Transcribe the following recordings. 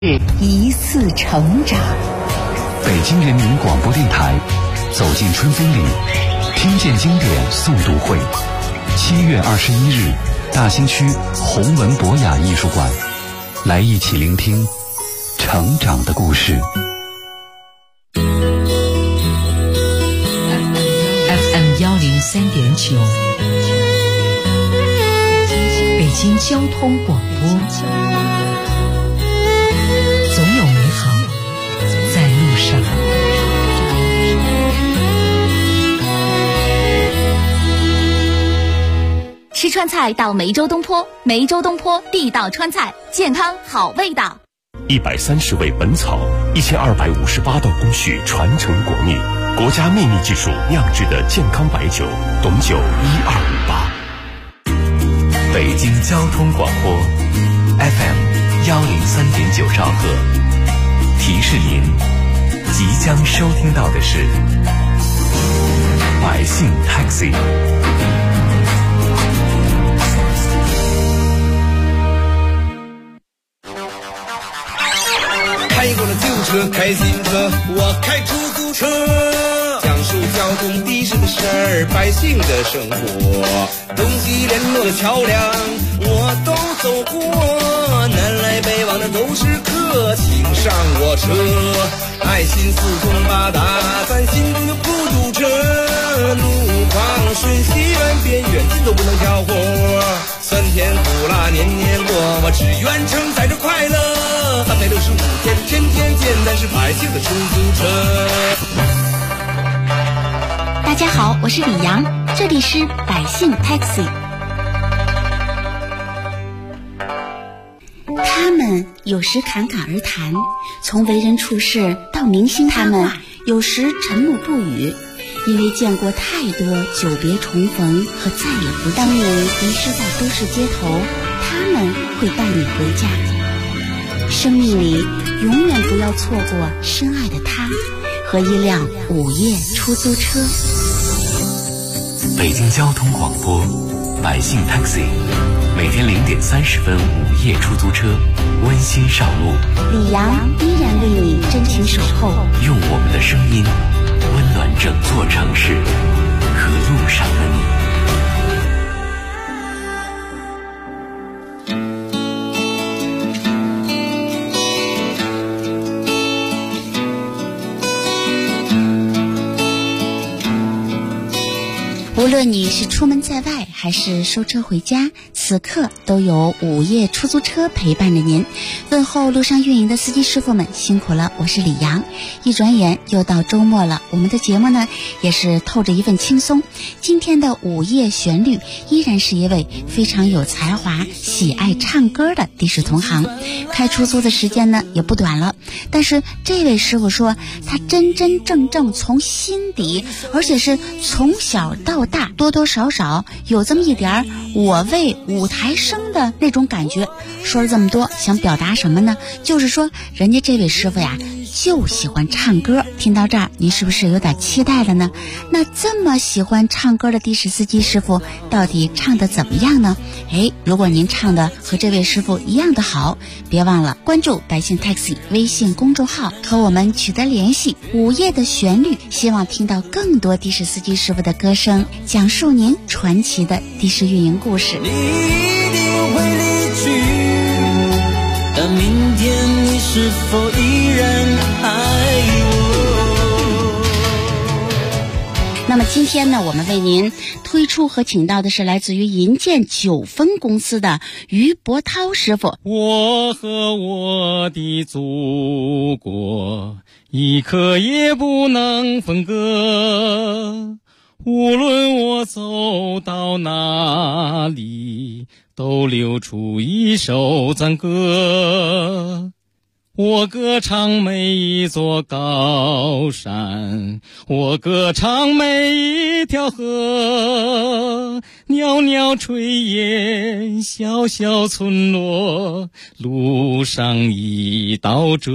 一次成长。 北京人民广播电台，走进春风里，听见经典诵读会。7月21日，大兴区弘文博雅艺术馆，来一起聆听成长的故事。 FM 103.9，北京交通广播。总有美好在路上。 吃川菜到梅州东坡，梅州东坡地道川菜，健康好味道。 130味本草，1258道工序传承国秘，国家秘密技术酿制的健康白酒，董酒1258。 北京交通广播 FM103.9兆赫，提示您即将收听到的是百姓 Taxi。 开过了旧车，开新车，我开出租车，讲述交通的士的事儿，百姓的生活，东西联络的桥梁我都走过，南来北往的都是客，请上我车，爱心四通八达，咱心中有孤独车，路况瞬息万变，远近都不能挑活，酸甜苦辣年年过，我只愿承载着快乐，365天天天见，但是百姓的出租车。 大家好，我是李阳，这里是百姓 Taxi。 他们有时侃侃而谈，从为人处事到明星他们有时沉默不语，因为见过太多久别重逢和再也不见。当你迷失在都市街头，他们会带你回家。生命里永远不要错过深爱的他和一辆午夜出租车。 北京交通广播百姓 Taxi， 每天0点30分午夜出租车，温馨上路。 李阳依然为你真情守候， 用我们的声音温暖整座城市和路上的你。 无论你是出门在外还是收车回家，此刻都有午夜出租车陪伴着您。问候路上运营的司机师傅们辛苦了，我是李阳。一转眼又到周末了，我们的节目呢也是透着一份轻松。今天的午夜旋律依然是一位非常有才华、喜爱唱歌的的士同行。开出租的时间呢也不短了，但是这位师傅说他真真正正从心底，而且是从小到大多多少少有这么一点我为舞台生的那种感觉。说了这么多，想表达什么呢？就是说人家这位师傅呀就喜欢唱歌。听到这儿，您是不是有点期待了呢？那这么喜欢唱歌的的士司机师傅到底唱得怎么样呢？如果您唱的和这位师傅一样的好，别忘了关注百姓 Taxi 微信公众号，和我们取得联系。午夜的旋律，希望听到更多的士司机师傅的歌声，讲述您传奇的的士运营故事。 你一定会离去，但明天你是否依然爱我？ 那么今天呢，我们为您推出和请到的是来自于银建9分公司的于伯涛师傅。 我和我的祖国一刻也不能分割，无论我走到哪里，都流出一首赞歌。我歌唱每一座高山，我歌唱每一条河，袅袅炊烟，小小村落，路上一道辙。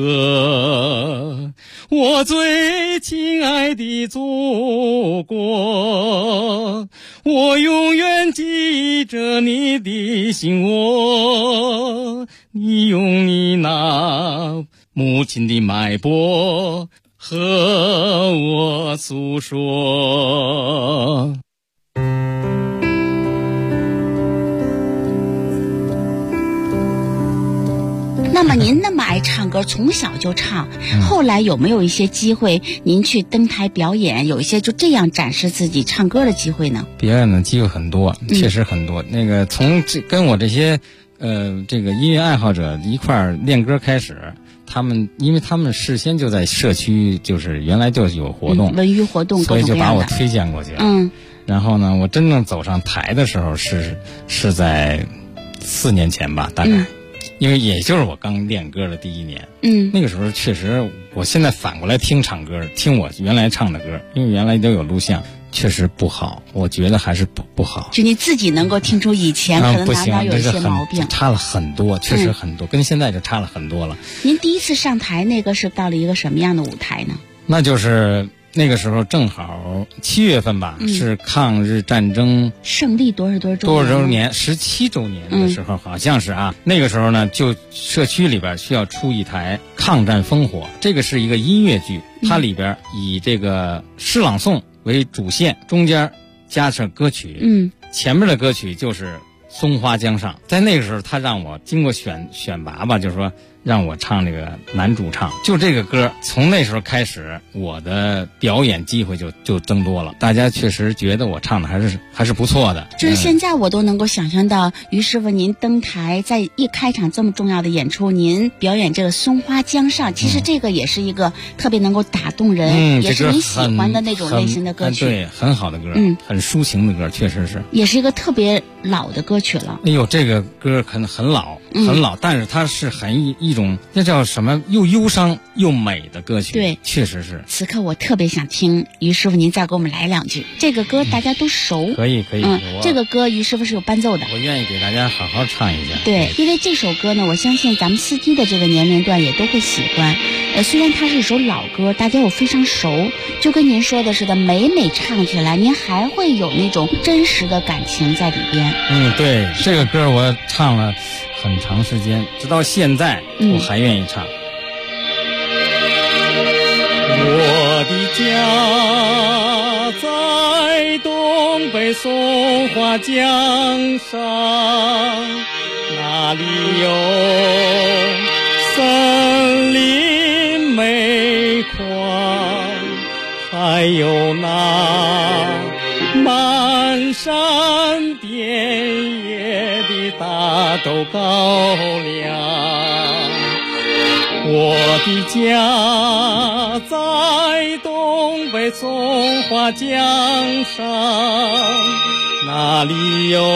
我最亲爱的祖国，我永远记着你的心窝， 你用你那母亲的脉搏和我诉说。 那么您那么爱唱歌，从小就唱，后来有没有一些机会您去登台表演，有一些就这样展示自己唱歌的机会呢？ 表演的机会很多，确实很多。那个从跟我这些这个音乐爱好者一块儿练歌开始，因为他们事先就在社区，就是原来就有活动， 文娱活动各种各样的， 所以就把我推荐过去了。然后呢，我真正走上台的时候是在4年前吧，大概。因为也就是我刚练歌的第1年，那个时候确实，我现在反过来听我原来唱的歌，因为原来都有录像，确实不好，我觉得还是不好。 就你自己能够听出以前可能哪有一些毛病， 差了很多，确实很多，跟现在就差了很多了。 您第一次上台那个是到了一个什么样的舞台呢？ 那就是那个时候正好7月份吧，是抗日战争胜利多少周年 17周年的时候，好像是啊。那个时候呢，就社区里边需要出一台抗战烽火，这个是一个音乐剧，它里边以这个诗朗诵为主线，中间加上歌曲，前面的歌曲就是松花江上。在那个时候，他让我经过选拔吧，就是说让我唱这个男主唱，就这个歌，从那时候开始，我的表演机会就增多了。大家确实觉得我唱的还是不错的。 就是现在我都能够想象到，于师傅您登台，在一开场这么重要的演出，您表演这个松花江上，其实这个也是一个特别能够打动人，也是你喜欢的那种类型的歌曲。 对，很好的歌，很抒情的歌，确实是。 也是一个特别老的歌曲了。 哎呦，这个歌很老，很老，但是它是一种那叫什么又忧伤又美的歌曲。 对， 确实是。 此刻我特别想听于师傅您再给我们来2句。这个歌大家都熟。 可以。 这个歌于师傅是有伴奏的。 我愿意给大家好好唱一下。 对，因为这首歌呢，我相信咱们司机的这个年龄段也都会喜欢。虽然它是一首老歌，大家又非常熟，就跟您说的似的，每唱起来，您还会有那种真实的感情在里边。 对，这个歌我唱了很长时间，直到现在我还愿意唱。我的家在东北松花江上，那里有森林煤矿，还有那漫山遍野的大豆高粱。我的家在东北松花江上，那里有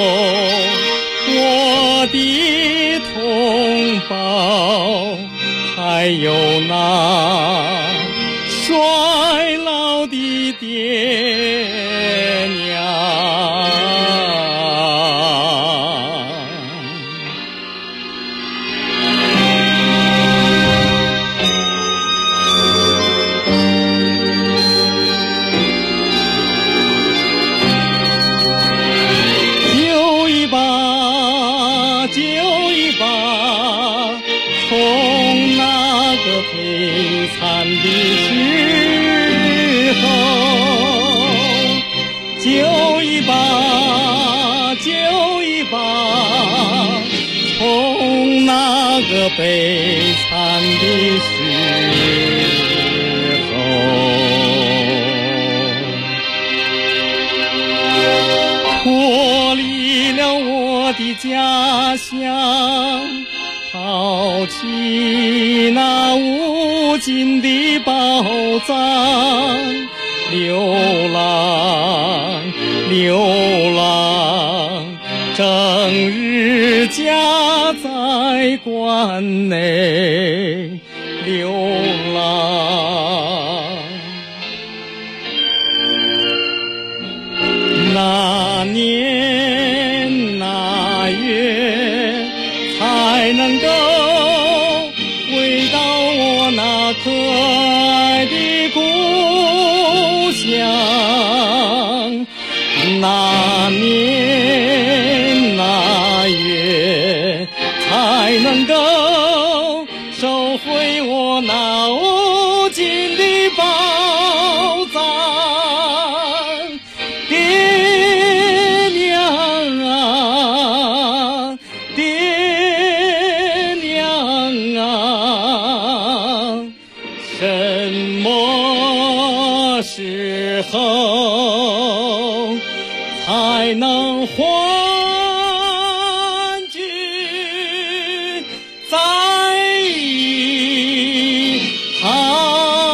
我的同胞，还有那衰老的爹娘。从那个悲惨的时候，揪一把，从那个悲惨的时候，脱离了我的家乡，抛弃那无尽的宝藏，流浪，整日家在关内流浪。那年那月才能够回到我那可爱的故乡，那年那月才能为我脑筋的宝藏。爹娘啊，爹娘啊，什么时候才能还君在一堂？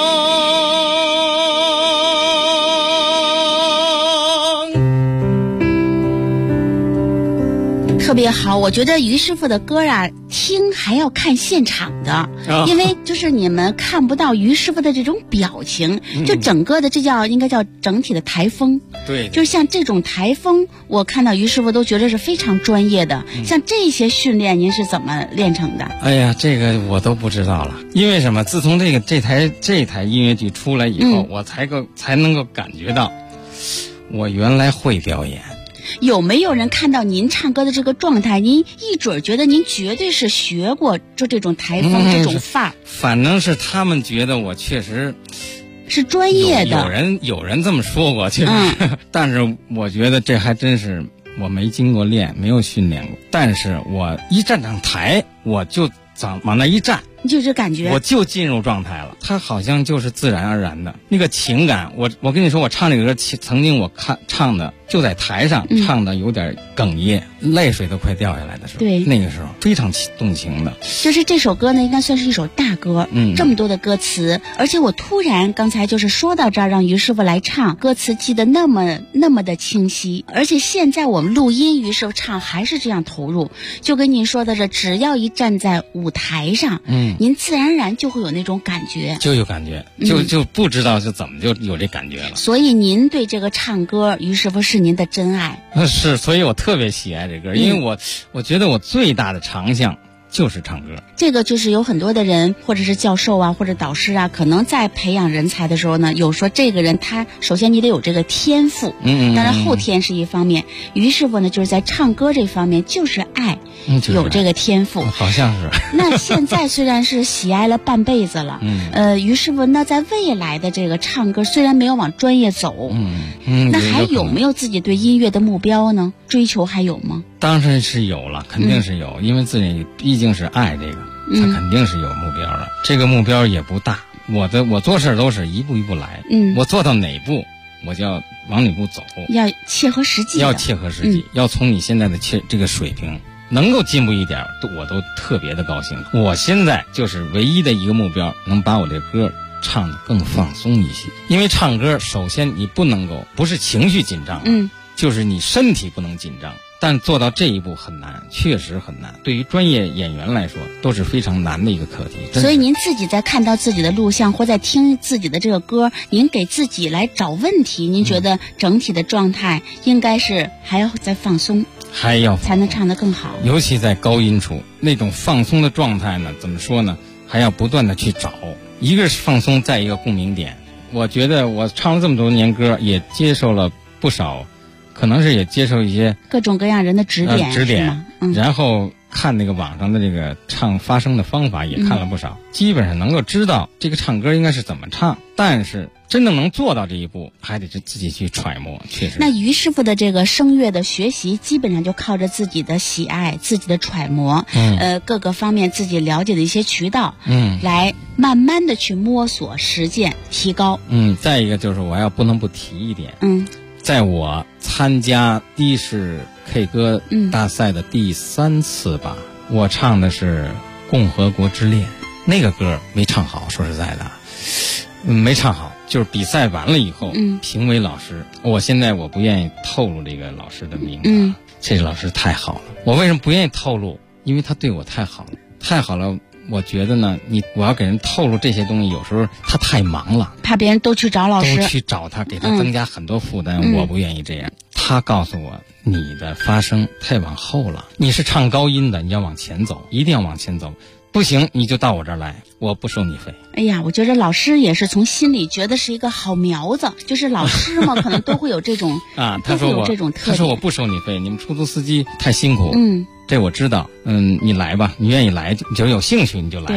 特别好，我觉得于师傅的歌啊，听还要看现场的，因为就是你们看不到于师傅的这种表情，就整个的这应该叫整体的台风。 对， 就是像这种台风，我看到于师傅都觉得是非常专业的。像这些训练，您是怎么练成的？ 哎呀，这个我都不知道了。因为什么？自从这台音乐剧出来以后，我才能够感觉到，我原来会表演。 有没有人看到您唱歌的这个状态，您一准觉得您绝对是学过就这种台风、这种范儿？ 反正是他们觉得我确实是专业的。 有人这么说过，确实。但是我觉得这还真是我没经过练，没有训练过。但是我一站上台，我就往那一站， 你就这感觉， 我就进入状态了。它好像就是自然而然的那个情感。我跟你说，我唱这个歌，曾经我唱的就在台上唱的有点哽咽，泪水都快掉下来的时候。对，那个时候非常动情的。 就是这首歌呢，应该算是一首大歌，这么多的歌词，而且我突然刚才就是说到这儿，让于师傅来唱，歌词记得那么的清晰，而且现在我们录音，于师傅唱还是这样投入。就跟您说的是，只要一站在舞台上，您自然而然就会有那种感觉， 就有感觉，就不知道是怎么就有这感觉了。 所以您对这个唱歌，于师傅是您的真爱。 是，所以我特别喜爱这歌，因为我觉得我最大的长项就是唱歌。 这个就是有很多的人，或者是教授啊，或者导师啊，可能在培养人才的时候呢，有说这个人他首先你得有这个天赋，当然后天是一方面。于师傅呢，就是在唱歌这方面就是爱，有这个天赋， 好像是。 那现在虽然是喜爱了半辈子了，于师傅那在未来的这个唱歌虽然没有往专业走，那还有没有自己对音乐的目标呢？追求还有吗？ 当然是有了，肯定是有，因为自己毕竟是爱这个，他肯定是有目标的。这个目标也不大，我做事都是一步一步来，我做到哪步，我就要往哪步走， 要切合实际， 要从你现在的这个水平能够进步一点，我都特别的高兴。我现在就是唯一的一个目标，能把我这歌唱得更放松一些。因为唱歌，首先你不是情绪紧张，就是你身体不能紧张。但做到这一步很难，确实很难。对于专业演员来说，都是非常难的一个课题。 所以您自己在看到自己的录像或在听自己的这个歌，您给自己来找问题，您觉得整体的状态应该是还要再放松，才能唱得更好。 尤其在高音处，那种放松的状态呢，怎么说呢？还要不断的去找，一个是放松，再一个共鸣点。我觉得我唱了这么多年歌，也接受了不少。可能是也接受一些各种各样人的指点， 然后看那个网上的这个发声的方法也看了不少，基本上能够知道这个唱歌应该是怎么唱，但是真正能做到这一步，还得是自己去揣摩。确实， 那于师傅的这个声乐的学习，基本上就靠着自己的喜爱、自己的揣摩，各个方面自己了解的一些渠道，来慢慢的去摸索、实践、提高。 再一个就是我不能不提一点，在我参加的士 K 歌大赛的第3次吧，我唱的是《共和国之恋》，那个歌没唱好，说实在的，没唱好。就是比赛完了以后，评委老师，我现在不愿意透露这个老师的名字，这个老师太好了。我为什么不愿意透露？因为他对我太好了，太好了。我觉得呢，我要给人透露这些东西，有时候他太忙了， 怕别人都去找老师， 都去找他，给他增加很多负担。我不愿意这样。他告诉我，你的发声太往后了，你是唱高音的，你要往前走，一定要往前走。不行，你就到我这儿来，我不收你费。 哎呀，我觉得老师也是从心里觉得是一个好苗子，就是老师嘛，可能都会有这种他说我不收你费，你们出租司机太辛苦。这我知道，你来吧，你愿意来，就是有兴趣你就来。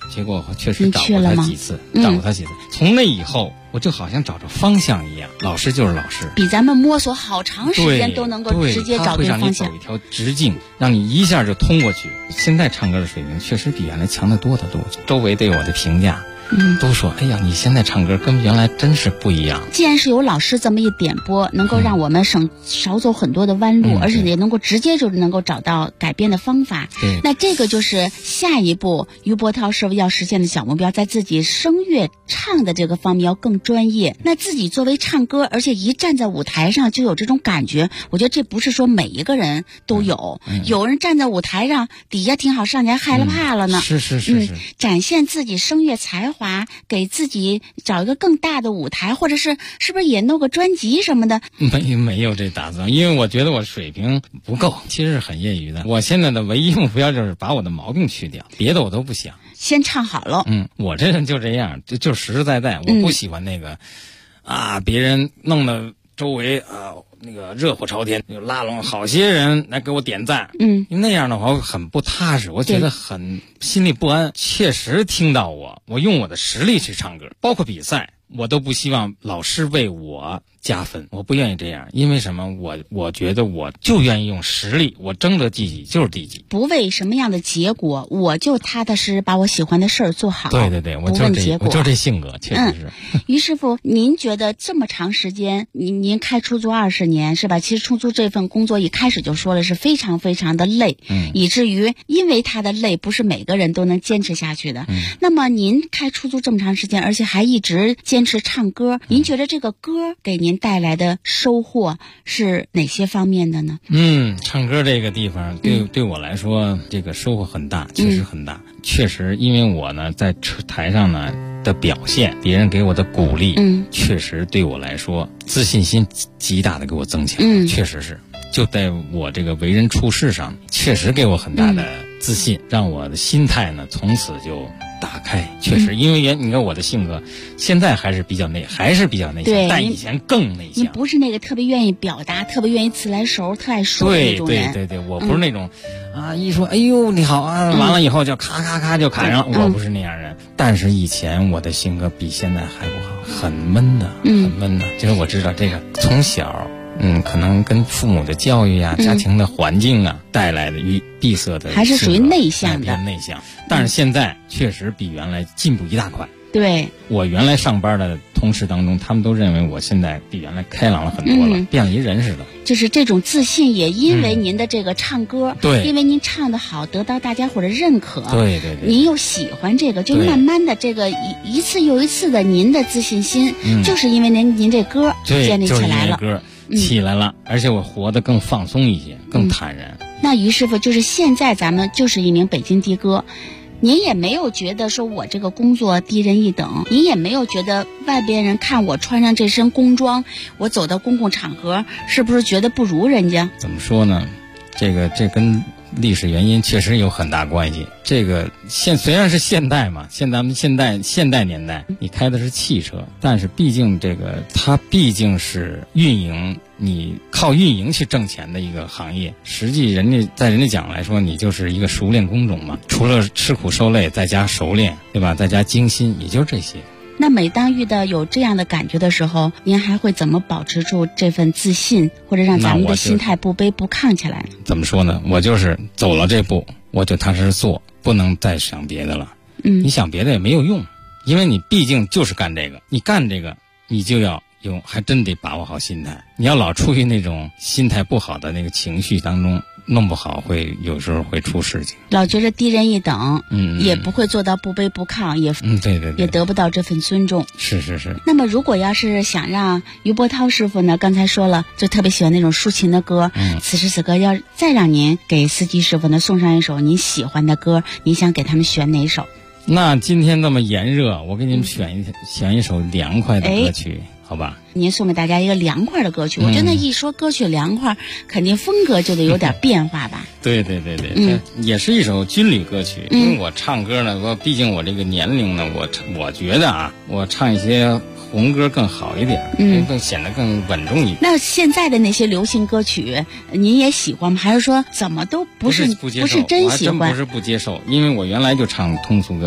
结果确实找过他几次，从那以后我就好像找着方向一样，老师就是老师， 比咱们摸索好长时间都能够直接找对方向， 他会让你走一条直径，让你一下就通过去。现在唱歌的水平确实比原来强得多得多，周围对我的评价都说哎呀，你现在唱歌跟原来真是不一样。 既然是有老师这么一点拨，能够让我们少走很多的弯路，而且也能够直接就能够找到改变的方法。那这个就是下一步于波涛师傅要实现的小目标，在自己声乐唱的这个方面要更专业。那自己作为唱歌，而且一站在舞台上就有这种感觉，我觉得这不是说每一个人都有，有人站在舞台上底下挺好，上台害了怕了呢。 是， 展现自己声乐才华，给自己找一个更大的舞台，或者是不是也弄个专辑什么的？ 没有这打算，因为我觉得我水平不够，其实是很业余的。我现在的唯一目标就是把我的毛病去掉，别的我都不想， 先唱好了。 我这人就这样，就实实在在，我不喜欢那个别人弄得周围那个热火朝天，就拉拢好些人来给我点赞，那样的话我很不踏实，我觉得很心里不安。确实听到我用我的实力去唱歌，包括比赛，我都不希望老师为我加分，我不愿意这样。因为什么？我觉得我就愿意用实力，我争得第几就是第几， 不为什么样的结果，我就踏踏实实把我喜欢的事儿做好。 对，我就这性格，确实是。 于师傅，您觉得这么长时间，您开出租20年是吧？其实出租这份工作一开始就说了是非常非常的累，以至于因为他的累，不是每个人都能坚持下去的。那么您开出租这么长时间，而且还一直坚持唱歌，您觉得这个歌给您带来的收获是哪些方面的呢？ 唱歌这个地方对我来说，这个收获很大，确实很大。确实，因为我呢在台上呢的表现，别人给我的鼓励，确实对我来说自信心极大的给我增强，确实是。就在我这个为人处事上，确实给我很大的自信，让我的心态呢从此就打开。确实，因为你看我的性格现在还是比较内向，但以前更内向。 你不是那个特别愿意表达，特别愿意自来熟，特爱说的那种人。 对，我不是那种一说哎呦你好完了以后就咔咔咔就砍上，我不是那样人。但是以前我的性格比现在还不好，很闷的，很闷的。就是我知道这个从小可能跟父母的教育啊、家庭的环境啊带来的闭塞的， 还是属于内向的， 偏内向。但是现在确实比原来进步一大块。 对， 我原来上班的同事当中，他们都认为我现在比原来开朗了很多了，变了一人似的。 就是这种自信也因为您的这个唱歌， 对， 因为您唱得好，得到大家伙的认可， 对， 您又喜欢这个，就慢慢的这个一次又一次的您的自信心，就是因为您这歌建立起来了， 起来了，而且我活得更放松一些，更坦然。 那于师傅，就是现在咱们就是一名北京的哥，您也没有觉得说我这个工作低人一等，您也没有觉得外边人看我穿上这身工装，我走到公共场合，是不是觉得不如人家？ 怎么说呢？这跟历史原因确实有很大关系。这个虽然是现代嘛，咱们现代年代，你开的是汽车，但是毕竟它毕竟是运营，你靠运营去挣钱的一个行业。实际在人家讲来说，你就是一个熟练工种嘛，除了吃苦受累，再加熟练，对吧？再加精心，也就这些。 那每当遇到有这样的感觉的时候，您还会怎么保持住这份自信，或者让咱们的心态不卑不亢起来？ 怎么说呢？我就是走了这步，我就踏实做，不能再想别的了。你想别的也没有用，因为你毕竟就是干这个，你干这个，你就要还真得把握好心态。你要老处于那种心态不好的那个情绪当中，弄不好有时候会出事情。 老觉得低人一等，也不会做到不卑不亢， 对， 也得不到这份尊重。 是。 那么如果要是想让于波涛师傅呢，刚才说了，就特别喜欢那种抒情的歌，此时此刻要再让您给司机师傅呢送上一首您喜欢的歌，您想给他们选哪首？ 那今天这么炎热，我给你们选一首凉快的歌曲。好吧， 您送给大家一个凉快的歌曲。我觉得一说歌曲凉快，肯定风格就得有点变化吧。 对，也是一首军旅歌曲。因为我唱歌呢，毕竟我这个年龄呢，我觉得我唱一些红歌更好一点，更显得更稳重一点。 那现在的那些流行歌曲，您也喜欢吗？还是说怎么都不是真喜欢？ 我还真不是不接受，因为我原来就唱通俗歌曲。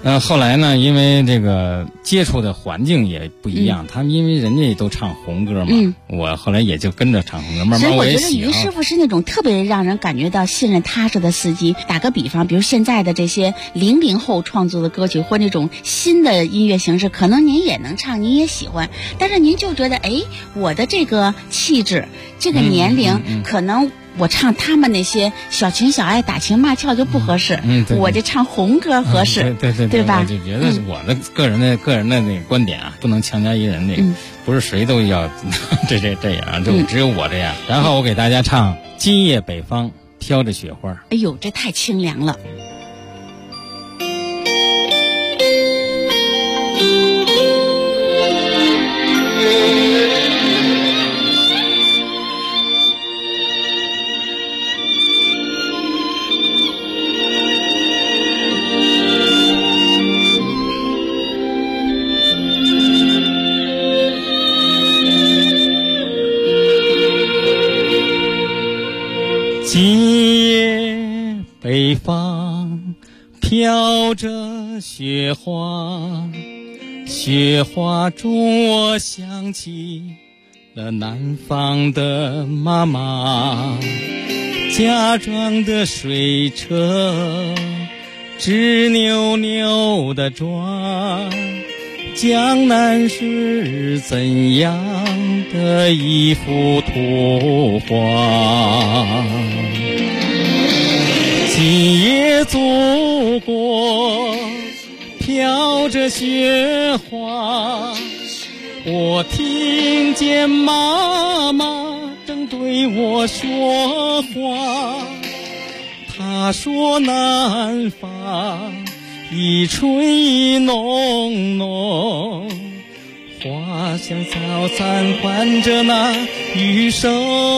后来呢，因为这个接触的环境也不一样，他们因为人家都唱红歌嘛，我后来也就跟着唱红歌，慢慢我也喜欢。 所以我觉得于师傅是那种特别让人感觉到信任踏实的司机。打个比方，比如现在的这些00后创作的歌曲或那种新的音乐形式，可能您也能唱，您也喜欢，但是您就觉得，哎，我的这个气质，这个年龄，可能我唱他们那些小情小爱、打情骂俏就不合适，我这唱红歌合适，对吧？ 我就觉得我的个人的那个观点啊，不能强加于人，那个不是谁都要这样，就只有我这样。然后我给大家唱《今夜北方飘着雪花》。 哎呦，这太清凉了。 今夜北方飘着雪花，雪花中我想起了南方的妈妈，家装的水车直扭扭的转，江南是怎样的一幅图画。今夜祖国飘着雪花，我听见妈妈正对我说话，她说南方一春意浓浓，花香早散伴着那雨声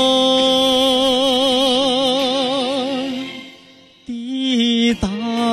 滴答。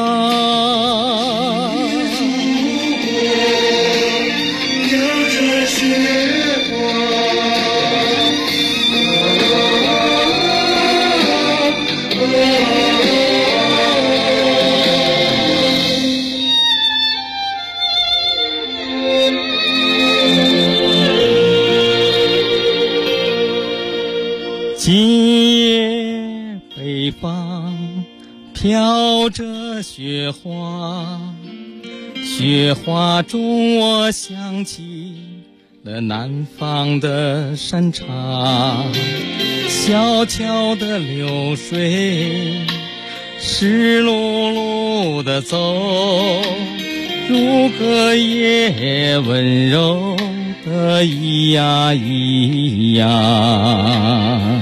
今夜北方飘着雪花，雪花中我想起了南方的山茶，小桥的流水湿漉漉的走，如隔夜温柔的咿呀咿呀。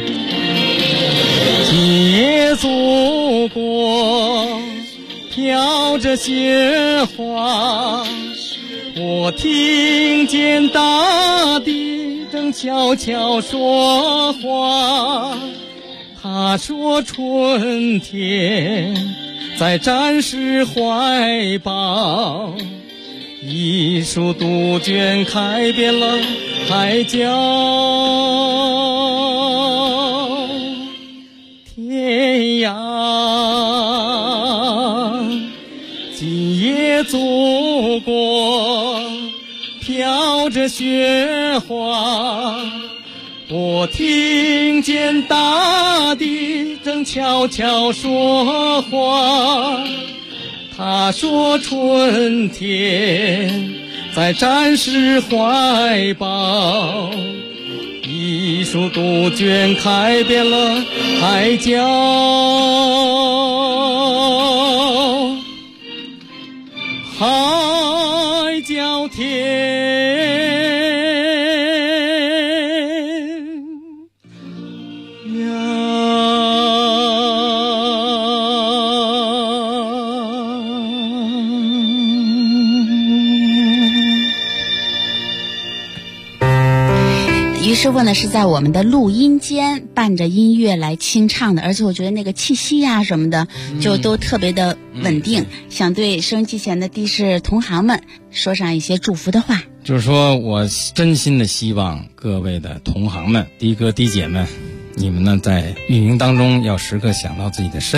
今夜祖国飘着雪花，我听见大地正悄悄说话，他说春天在战士怀抱，一束杜鹃开遍了海角天涯。今夜祖国飘着雪花，我听见大地正悄悄说话，他说春天在战士怀抱，一束杜鹃开遍了海角海角天于师傅呢是在我们的录音间伴着音乐来清唱的，而且我觉得那个气息呀什么的就都特别的稳定，想对收音机前的的士同行们说上一些祝福的话。 就是说我真心的希望各位的同行们、的哥的姐们，你们呢在运营当中要时刻想到自己的身体，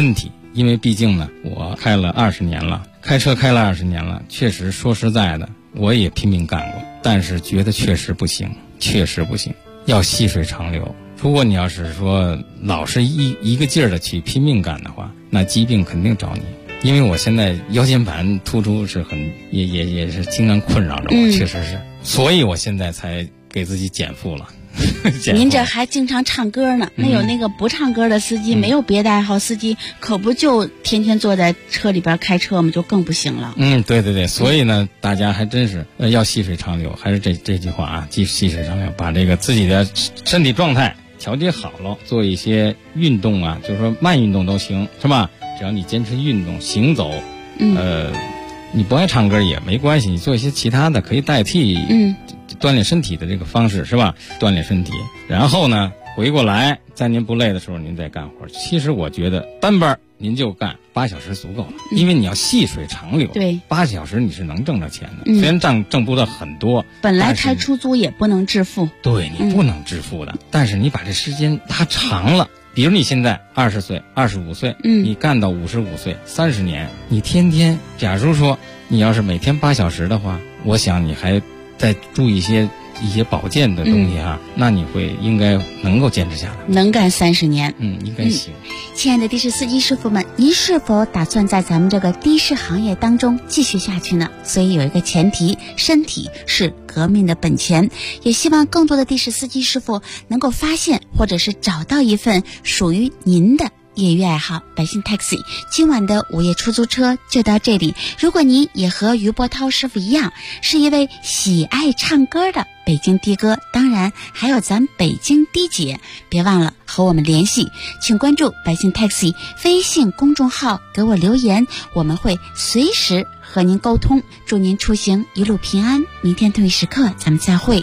因为毕竟呢，我开了20年了，开车开了20年了，确实说实在的，我也拼命干过，但是觉得确实不行，要细水长流。如果你要是说老是一个劲儿的去拼命干的话，那疾病肯定找你。因为我现在腰间盘突出是也是经常困扰着我，确实是，所以我现在才给自己减负了。 您这还经常唱歌呢，那有那个不唱歌的司机，没有别的爱好司机，可不就天天坐在车里边开车吗？就更不行了。 对，所以呢，大家还真是要细水长流，还是这句话啊，细水长流，把这个自己的身体状态调节好了，做一些运动啊，就是说慢运动都行，是吧？只要你坚持运动行走，你不爱唱歌也没关系，你做一些其他的可以代替锻炼身体的这个方式，是吧？锻炼身体，然后呢回过来，在您不累的时候您再干活。其实我觉得单班您就干8小时足够了，因为你要细水长流。 对 ，8小时你是能挣着钱的，虽然挣不到很多， 本来开出租也不能致富。 对，你不能致富的，但是你把这时间拉长了。比如你现在20岁、25岁，你干到55岁，30年，你天天，假如说你要是每天8小时的话，我想你还再注意一些保健的东西哈，那你应该能够坚持下来， 能干30年。 应该行。 亲爱的的士司机师傅们，您是否打算在咱们这个的士行业当中继续下去呢？所以有一个前提，身体是革命的本钱。也希望更多的的士司机师傅能够发现或者是找到一份属于您的业余爱好。百姓 Taxi 今晚的午夜出租车就到这里。如果您也和于波涛师傅一样，是一位喜爱唱歌的北京的哥，当然还有咱北京的姐，别忘了和我们联系，请关注百姓 Taxi 微信公众号，给我留言，我们会随时和您沟通。祝您出行一路平安，明天同一时刻咱们再会。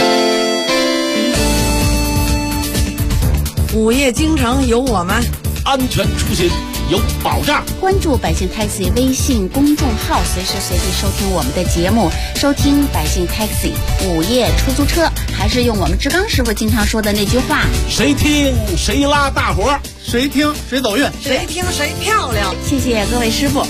午夜京城有我们， 安全出行有保障。 关注百姓 Taxi 微信公众号，随时随地收听我们的节目，收听百姓 Taxi 午夜出租车。还是用我们志刚师傅经常说的那句话， 谁听谁拉大伙， 谁听谁走运， 谁听谁漂亮。 谢谢各位师傅。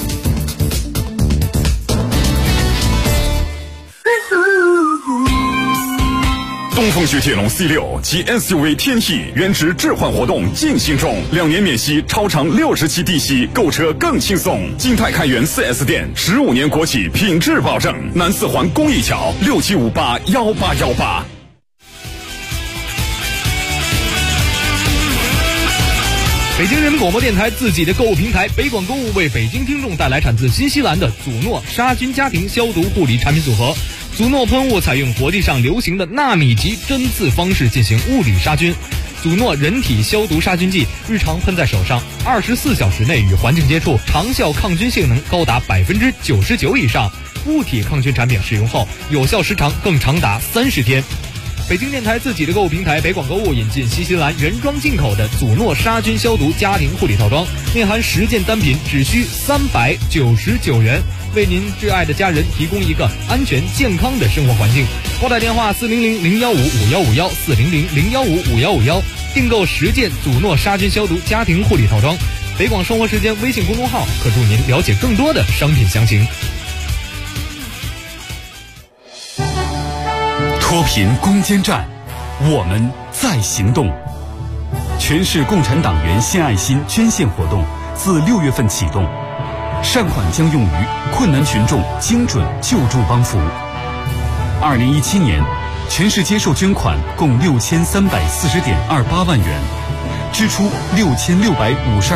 东风雪铁龙 C6 及 SUV 天翼原值置换活动进行中，2年免息，超长60期低息，购车更轻松。金泰开元 4S 店，15年国企品质保证。南四环公益桥67581818。 北京人民广播电台自己的购物平台北广购物为北京听众带来产自新西兰的祖诺杀菌家庭消毒护理产品组合。祖诺喷雾采用国际上流行的纳米级针刺方式进行物理杀菌。祖诺人体消毒杀菌剂日常喷在手上，24小时内与环境接触，长效抗菌性能高达99%以上。物体抗菌产品使用后，有效时长更长达30天。北京电台自己的购物平台北广购物引进新西兰原装进口的祖诺杀菌消毒家庭护理套装，内含10件单品，只需399元，为您挚爱的家人提供一个安全健康的生活环境。拨打电话400-015-5151，400-015-5151，订购10件祖诺杀菌消毒家庭护理套装。北广生活时间微信公众号可助您了解更多的商品详情。 脱贫攻坚战，我们在行动。全市共产党员献爱心捐献活动自6月份启动，善款将用于困难群众精准救助帮扶。2017年，全市接受捐款共6340.28万元，支出6652